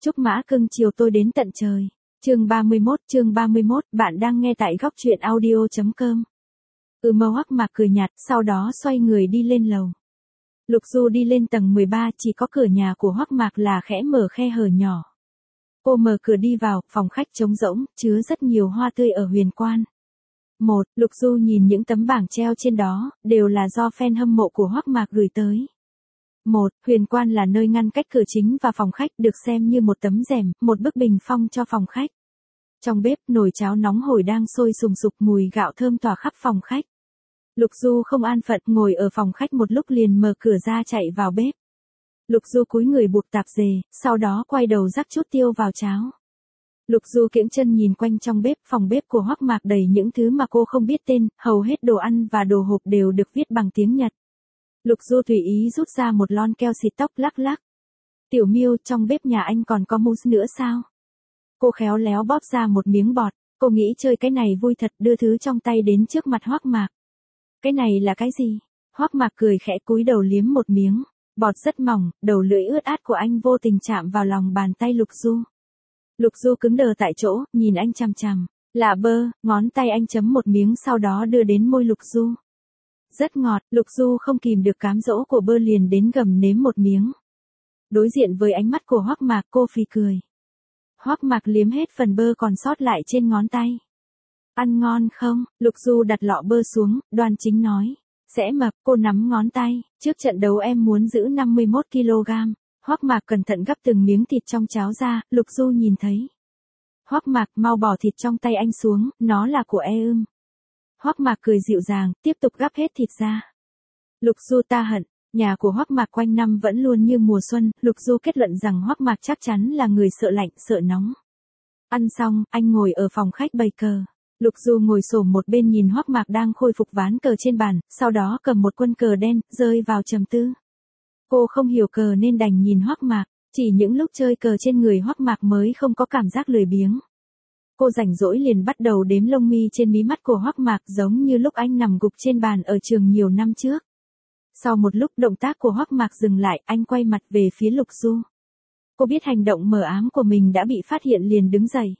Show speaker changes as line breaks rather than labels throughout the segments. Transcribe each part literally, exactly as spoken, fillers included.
Chúc mã cưng chiều tôi đến tận trời. Chương ba mươi mốt, chương ba mươi mốt, bạn đang nghe tại góc truyện audio.com. Ừ mơ Hoắc Mạc cười nhạt, sau đó xoay người đi lên lầu. Lục Du đi lên tầng mười ba, chỉ có cửa nhà của Hoắc Mạc là khẽ mở khe hở nhỏ. Cô mở cửa đi vào, phòng khách trống rỗng, chứa rất nhiều hoa tươi ở huyền quan. Một, Lục Du nhìn những tấm bảng treo trên đó, đều là do fan hâm mộ của Hoắc Mạc gửi tới. Một, huyền quan là nơi ngăn cách cửa chính và phòng khách, được xem như một tấm rèm, một bức bình phong cho phòng khách. Trong bếp, nồi cháo nóng hổi đang sôi sùng sục, mùi gạo thơm tỏa khắp phòng khách. Lục Du không an phận, ngồi ở phòng khách một lúc liền mở cửa ra chạy vào bếp. Lục Du cúi người buộc tạp dề, sau đó quay đầu rắc chút tiêu vào cháo. Lục Du kiễng chân nhìn quanh trong bếp, phòng bếp của Hoắc Mạc đầy những thứ mà cô không biết tên, hầu hết đồ ăn và đồ hộp đều được viết bằng tiếng Nhật. Lục Du tùy ý rút ra một lon keo xịt tóc, lắc lắc. Tiểu Miêu, trong bếp nhà anh còn có mousse nữa sao? Cô khéo léo bóp ra một miếng bọt, cô nghĩ chơi cái này vui thật, đưa thứ trong tay đến trước mặt Hoắc Mạc. Cái này là cái gì? Hoắc Mạc cười khẽ cúi đầu liếm một miếng, bọt rất mỏng, đầu lưỡi ướt át của anh vô tình chạm vào lòng bàn tay Lục Du. Lục Du cứng đờ tại chỗ, nhìn anh chằm chằm. Là bơ, ngón tay anh chấm một miếng sau đó đưa đến môi Lục Du. Rất ngọt, Lục Du không kìm được cám dỗ của bơ liền đến gầm nếm một miếng. Đối diện với ánh mắt của Hoắc Mạc, cô phì cười. Hoắc Mạc liếm hết phần bơ còn sót lại trên ngón tay. Ăn ngon không? Lục Du đặt lọ bơ xuống, đoan chính nói. Sẽ mập, cô nắm ngón tay. Trước trận đấu em muốn giữ năm mươi mốt ki lô gam. Hoắc Mạc cẩn thận gắp từng miếng thịt trong cháo ra, Lục Du nhìn thấy. Hoắc Mạc, mau bỏ thịt trong tay anh xuống, nó là của e ưm. Hoắc Mạc cười dịu dàng, tiếp tục gắp hết thịt ra. Lục Du ta hận, nhà của Hoắc Mạc quanh năm vẫn luôn như mùa xuân, Lục Du kết luận rằng Hoắc Mạc chắc chắn là người sợ lạnh, sợ nóng. Ăn xong, anh ngồi ở phòng khách bày cờ. Lục Du ngồi xổm một bên nhìn Hoắc Mạc đang khôi phục ván cờ trên bàn, sau đó cầm một quân cờ đen, rơi vào trầm tư. Cô không hiểu cờ nên đành nhìn Hoắc Mạc, chỉ những lúc chơi cờ trên người Hoắc Mạc mới không có cảm giác lười biếng. Cô rảnh rỗi liền bắt đầu đếm lông mi trên mí mắt của Hoắc Mạc, giống như lúc anh nằm gục trên bàn ở trường nhiều năm trước. Sau một lúc động tác của Hoắc Mạc dừng lại, anh quay mặt về phía Lục Du. Cô biết hành động mờ ám của mình đã bị phát hiện liền đứng dậy.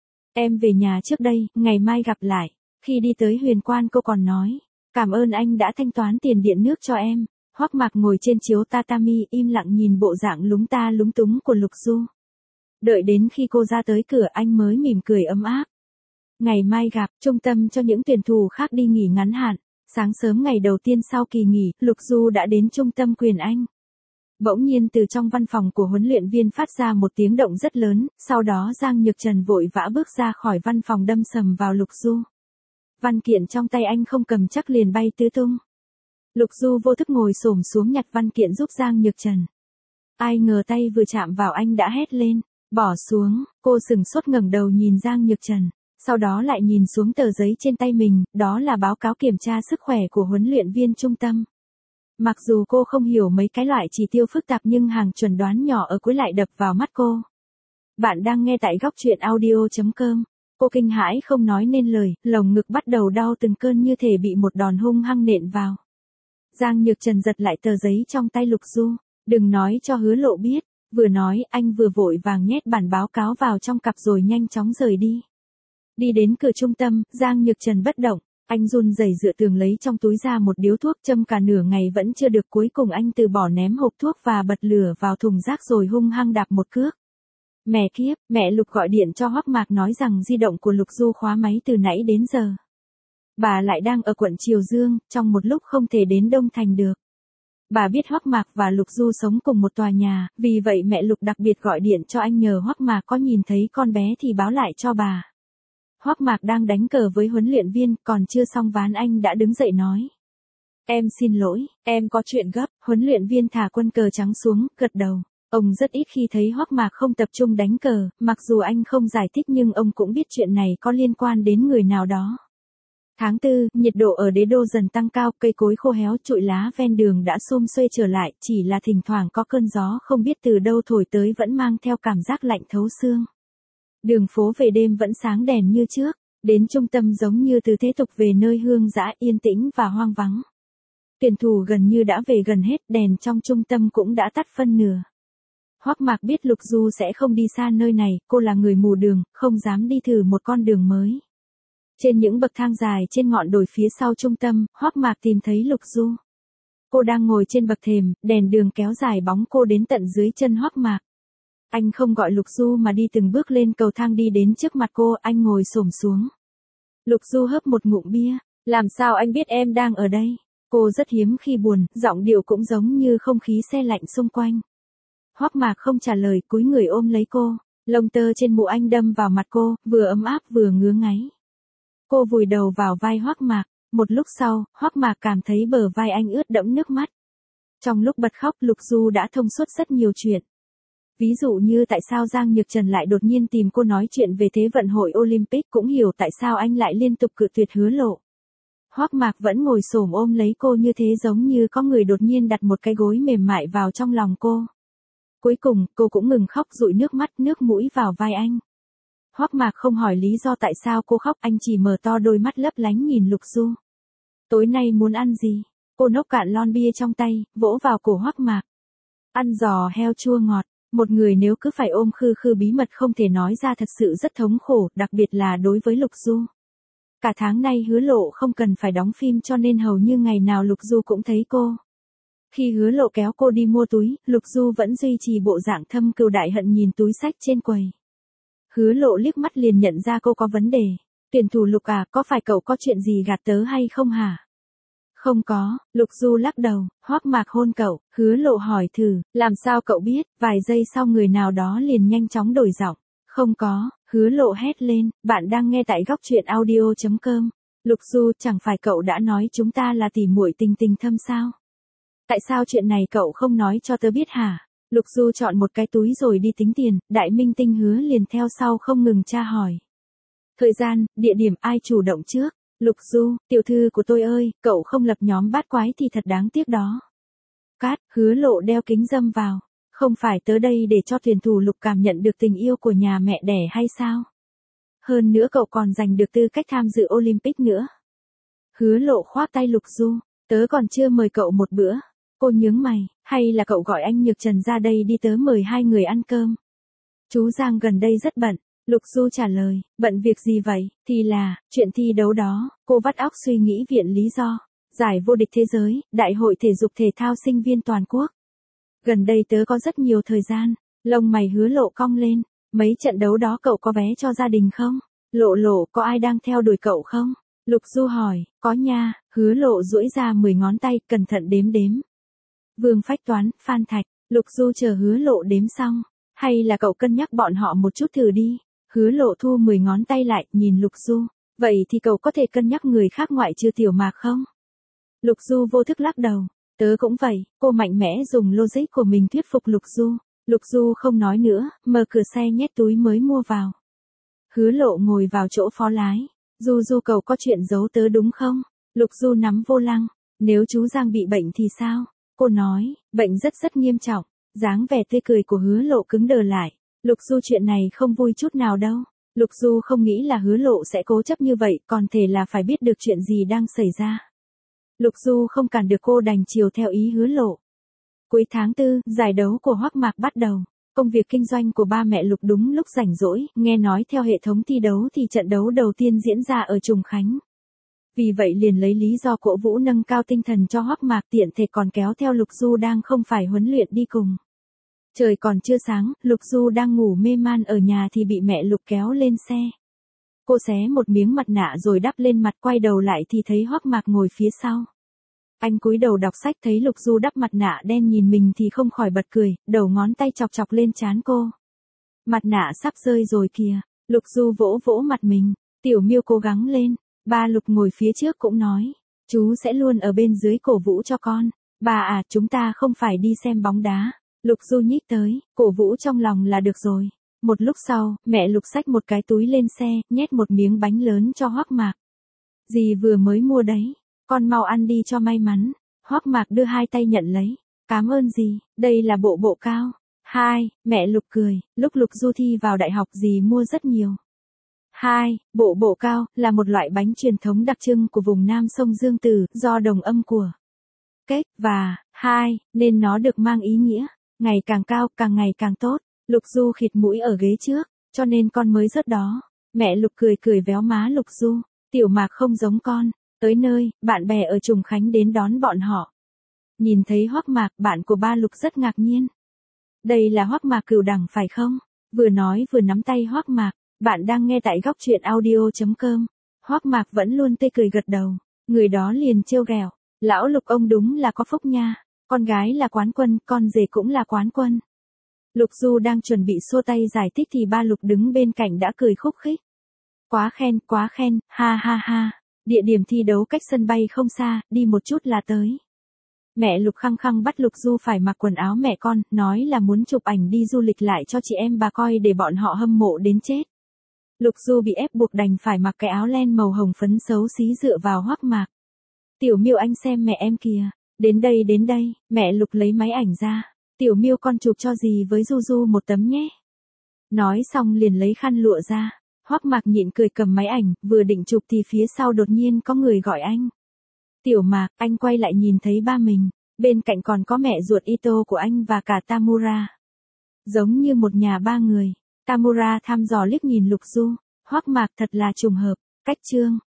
Em về nhà trước đây, ngày mai gặp lại. Khi đi tới huyền quan cô còn nói, cảm ơn anh đã thanh toán tiền điện nước cho em. Hoắc Mạc ngồi trên chiếu tatami im lặng nhìn bộ dạng lúng ta lúng túng của Lục Du. Đợi đến khi cô ra tới cửa anh mới mỉm cười ấm áp. Ngày mai gặp, trung tâm cho những tuyển thủ khác đi nghỉ ngắn hạn. Sáng sớm ngày đầu tiên sau kỳ nghỉ, Lục Du đã đến trung tâm quyền Anh. Bỗng nhiên từ trong văn phòng của huấn luyện viên phát ra một tiếng động rất lớn, sau đó Giang Nhược Trần vội vã bước ra khỏi văn phòng đâm sầm vào Lục Du. Văn kiện trong tay anh không cầm chắc liền bay tứ tung. Lục Du vô thức ngồi xổm xuống nhặt văn kiện giúp Giang Nhược Trần. Ai ngờ tay vừa chạm vào anh đã hét lên, bỏ xuống, cô sừng sốt ngẩng đầu nhìn Giang Nhược Trần, sau đó lại nhìn xuống tờ giấy trên tay mình, đó là báo cáo kiểm tra sức khỏe của huấn luyện viên trung tâm. Mặc dù cô không hiểu mấy cái loại chỉ tiêu phức tạp nhưng hàng chuẩn đoán nhỏ ở cuối lại đập vào mắt cô. Bạn đang nghe tại góc truyện audio.com. Cô kinh hãi không nói nên lời, lồng ngực bắt đầu đau từng cơn như thể bị một đòn hung hăng nện vào. Giang Nhược Trần giật lại tờ giấy trong tay Lục Du, đừng nói cho Hứa Lộ biết, vừa nói anh vừa vội vàng nhét bản báo cáo vào trong cặp rồi nhanh chóng rời đi. Đi đến cửa trung tâm, Giang Nhược Trần bất động, anh run rẩy dựa tường lấy trong túi ra một điếu thuốc châm cả nửa ngày vẫn chưa được, cuối cùng anh từ bỏ ném hộp thuốc và bật lửa vào thùng rác rồi hung hăng đạp một cước. Mẹ kiếp, mẹ Lục gọi điện cho Hoắc Mạc nói rằng di động của Lục Du khóa máy từ nãy đến giờ. Bà lại đang ở quận Triều Dương, trong một lúc không thể đến Đông Thành được. Bà biết Hoắc Mạc và Lục Du sống cùng một tòa nhà, vì vậy mẹ Lục đặc biệt gọi điện cho anh nhờ Hoắc Mạc có nhìn thấy con bé thì báo lại cho bà. Hoắc Mạc đang đánh cờ với huấn luyện viên, còn chưa xong ván anh đã đứng dậy nói. Em xin lỗi, em có chuyện gấp, huấn luyện viên thả quân cờ trắng xuống, gật đầu. Ông rất ít khi thấy Hoắc Mạc không tập trung đánh cờ, mặc dù anh không giải thích nhưng ông cũng biết chuyện này có liên quan đến người nào đó. Tháng tư, nhiệt độ ở đế đô dần tăng cao, cây cối khô héo, trụi lá ven đường đã xum xuê trở lại, chỉ là thỉnh thoảng có cơn gió không biết từ đâu thổi tới vẫn mang theo cảm giác lạnh thấu xương. Đường phố về đêm vẫn sáng đèn như trước, đến trung tâm giống như từ thế tục về nơi hương dã yên tĩnh và hoang vắng. Tuyển thủ gần như đã về gần hết, đèn trong trung tâm cũng đã tắt phân nửa. Hoắc Mạc biết Lục Du sẽ không đi xa nơi này, cô là người mù đường, không dám đi thử một con đường mới. Trên những bậc thang dài trên ngọn đồi phía sau trung tâm, Hoắc Mạc tìm thấy Lục Du. Cô đang ngồi trên bậc thềm, đèn đường kéo dài bóng cô đến tận dưới chân Hoắc Mạc. Anh không gọi Lục Du mà đi từng bước lên cầu thang đi đến trước mặt cô, anh ngồi xổm xuống. Lục Du hớp một ngụm bia, làm sao anh biết em đang ở đây? Cô rất hiếm khi buồn, giọng điệu cũng giống như không khí se lạnh xung quanh. Hoắc Mạc không trả lời, cúi người ôm lấy cô, lông tơ trên mũ anh đâm vào mặt cô, vừa ấm áp vừa ngứa ngáy. Cô vùi đầu vào vai Hoắc Mạc, một lúc sau, Hoắc Mạc cảm thấy bờ vai anh ướt đẫm nước mắt. Trong lúc bật khóc, Lục Du đã thông suốt rất nhiều chuyện. Ví dụ như tại sao Giang Nhược Trần lại đột nhiên tìm cô nói chuyện về Thế vận hội Olympic, cũng hiểu tại sao anh lại liên tục cự tuyệt Hứa Lộ. Hoắc Mạc vẫn ngồi xổm ôm lấy cô như thế, giống như có người đột nhiên đặt một cái gối mềm mại vào trong lòng cô. Cuối cùng, cô cũng ngừng khóc, dụi nước mắt, nước mũi vào vai anh. Hoắc Mạc không hỏi lý do tại sao cô khóc, anh chỉ mở to đôi mắt lấp lánh nhìn Lục Du. Tối nay muốn ăn gì? Cô nốc cạn lon bia trong tay, vỗ vào cổ Hoắc Mạc. Ăn giò heo chua ngọt. Một người nếu cứ phải ôm khư khư bí mật không thể nói ra thật sự rất thống khổ, đặc biệt là đối với Lục Du. Cả tháng nay Hứa Lộ không cần phải đóng phim cho nên hầu như ngày nào Lục Du cũng thấy cô. Khi Hứa Lộ kéo cô đi mua túi, Lục Du vẫn duy trì bộ dạng thâm cừu đại hận nhìn túi xách trên quầy. Hứa Lộ liếc mắt liền nhận ra cô có vấn đề. Tuyển thủ Lục à, có phải cậu có chuyện gì gạt tớ hay không hả? Không có, Lục Du lắc đầu. Hoắc Mạc hôn cậu, Hứa Lộ hỏi thử, làm sao cậu biết? Vài giây sau người nào đó liền nhanh chóng đổi giọng. Không có, Hứa Lộ hét lên, bạn đang nghe tại góc truyện audio chấm com. Lục Du, chẳng phải cậu đã nói chúng ta là tỉ muội tình tình thâm sao? Tại sao chuyện này cậu không nói cho tớ biết hả? Lục Du chọn một cái túi rồi đi tính tiền, đại minh tinh Hứa liền theo sau không ngừng tra hỏi. Thời gian, địa điểm, ai chủ động trước? Lục Du, tiểu thư của tôi ơi, cậu không lập nhóm bát quái thì thật đáng tiếc đó. Cát, Hứa Lộ đeo kính râm vào. Không phải tớ đây để cho tuyển thủ Lục cảm nhận được tình yêu của nhà mẹ đẻ hay sao? Hơn nữa cậu còn giành được tư cách tham dự Olympic nữa. Hứa Lộ khoác tay Lục Du, tớ còn chưa mời cậu một bữa. Cô nhướng mày, hay là cậu gọi anh Nhược Trần ra đây đi, tớ mời hai người ăn cơm. Chú Giang gần đây rất bận. Lục Du trả lời, bận việc gì vậy? Thì là, chuyện thi đấu đó. Cô vắt óc suy nghĩ viện lý do. Giải vô địch thế giới, đại hội thể dục thể thao sinh viên toàn quốc. Gần đây tớ có rất nhiều thời gian. Lông mày Hứa Lộ cong lên. Mấy trận đấu đó cậu có vé cho gia đình không? Lộ Lộ, có ai đang theo đuổi cậu không? Lục Du hỏi, có nha. Hứa Lộ duỗi ra mười ngón tay, cẩn thận đếm đếm. Vương Phách Toán, Phan Thạch. Lục Du chờ Hứa Lộ đếm xong. Hay là cậu cân nhắc bọn họ một chút thử đi. Hứa Lộ thu mười ngón tay lại, nhìn Lục Du. Vậy thì cậu có thể cân nhắc người khác ngoại trừ Tiểu Mạc không? Lục Du vô thức lắc đầu. Tớ cũng vậy. Cô mạnh mẽ dùng logic của mình thuyết phục Lục Du. Lục Du không nói nữa, mở cửa xe nhét túi mới mua vào. Hứa Lộ ngồi vào chỗ phó lái. Du Du, cậu có chuyện giấu tớ đúng không? Lục Du nắm vô lăng. Nếu chú Giang bị bệnh thì sao? Cô nói, bệnh rất rất nghiêm trọng. Dáng vẻ tươi cười của Hứa Lộ cứng đờ lại. Lục Du, chuyện này không vui chút nào đâu. Lục Du không nghĩ là Hứa Lộ sẽ cố chấp như vậy, còn thể là phải biết được chuyện gì đang xảy ra. Lục Du không cản được cô, đành chiều theo ý Hứa Lộ. Cuối tháng tư, giải đấu của Hoắc Mạc bắt đầu. Công việc kinh doanh của ba mẹ Lục đúng lúc rảnh rỗi, nghe nói theo hệ thống thi đấu thì trận đấu đầu tiên diễn ra ở Trùng Khánh. Vì vậy liền lấy lý do cổ vũ nâng cao tinh thần cho Hoắc Mạc, tiện thể còn kéo theo Lục Du đang không phải huấn luyện đi cùng. Trời còn chưa sáng, Lục Du đang ngủ mê man ở nhà thì bị mẹ Lục kéo lên xe. Cô xé một miếng mặt nạ rồi đắp lên mặt, quay đầu lại thì thấy Hoắc Mạc ngồi phía sau. Anh cúi đầu đọc sách, thấy Lục Du đắp mặt nạ đen nhìn mình thì không khỏi bật cười, đầu ngón tay chọc chọc lên trán cô. Mặt nạ sắp rơi rồi kìa. Lục Du vỗ vỗ mặt mình. Tiểu Miêu cố gắng lên. Ba Lục ngồi phía trước cũng nói, chú sẽ luôn ở bên dưới cổ vũ cho con. Bà à, chúng ta không phải đi xem bóng đá. Lục Du nhích tới, cổ vũ trong lòng là được rồi. Một lúc sau, mẹ Lục xách một cái túi lên xe, nhét một miếng bánh lớn cho Hoắc Mạc. Dì vừa mới mua đấy, con mau ăn đi cho may mắn. Hoắc Mạc đưa hai tay nhận lấy. Cảm ơn dì, đây là bộ bộ cao. Hai, mẹ Lục cười, lúc Lục Du thi vào đại học dì mua rất nhiều. Hai, bộ bộ cao, là một loại bánh truyền thống đặc trưng của vùng Nam sông Dương Tử, do đồng âm của kết, và, hai, nên nó được mang ý nghĩa Ngày càng cao, càng ngày càng tốt. Lục Du khịt mũi ở ghế trước, cho nên con mới rớt đó. Mẹ Lục cười cười véo má Lục Du, Tiểu Mạc không giống con. Tới nơi, bạn bè ở Trùng Khánh đến đón bọn họ. Nhìn thấy Hoắc Mạc, bạn của ba Lục rất ngạc nhiên. Đây là Hoắc Mạc Cửu Đẳng phải không? Vừa nói vừa nắm tay Hoắc Mạc, bạn đang nghe tại góc truyện audio chấm com. Hoắc Mạc vẫn luôn tê cười gật đầu, người đó liền trêu ghẹo, lão Lục ông đúng là có phúc nha, con gái là quán quân, con rể cũng là quán quân. Lục Du đang chuẩn bị xua tay giải thích thì ba Lục đứng bên cạnh đã cười khúc khích. Quá khen, quá khen, ha ha ha, địa điểm thi đấu cách sân bay không xa, đi một chút là tới. Mẹ Lục khăng khăng bắt Lục Du phải mặc quần áo mẹ con, nói là muốn chụp ảnh đi du lịch lại cho chị em bà coi để bọn họ hâm mộ đến chết. Lục Du bị ép buộc đành phải mặc cái áo len màu hồng phấn xấu xí dựa vào Hoắc Mạc. Tiểu Miêu anh xem mẹ em kìa, đến đây đến đây, mẹ Lục lấy máy ảnh ra. Tiểu Miêu con chụp cho dì với Du Du một tấm nhé. Nói xong liền lấy khăn lụa ra. Hoắc Mạc nhịn cười cầm máy ảnh, vừa định chụp thì phía sau đột nhiên có người gọi anh. Tiểu Mạc, anh quay lại nhìn thấy ba mình, bên cạnh còn có mẹ ruột Ito của anh và cả Tamura. Giống như một nhà ba người. Tamura thăm dò liếc nhìn Lục Du, Hoắc Mạc thật là trùng hợp, cách chương.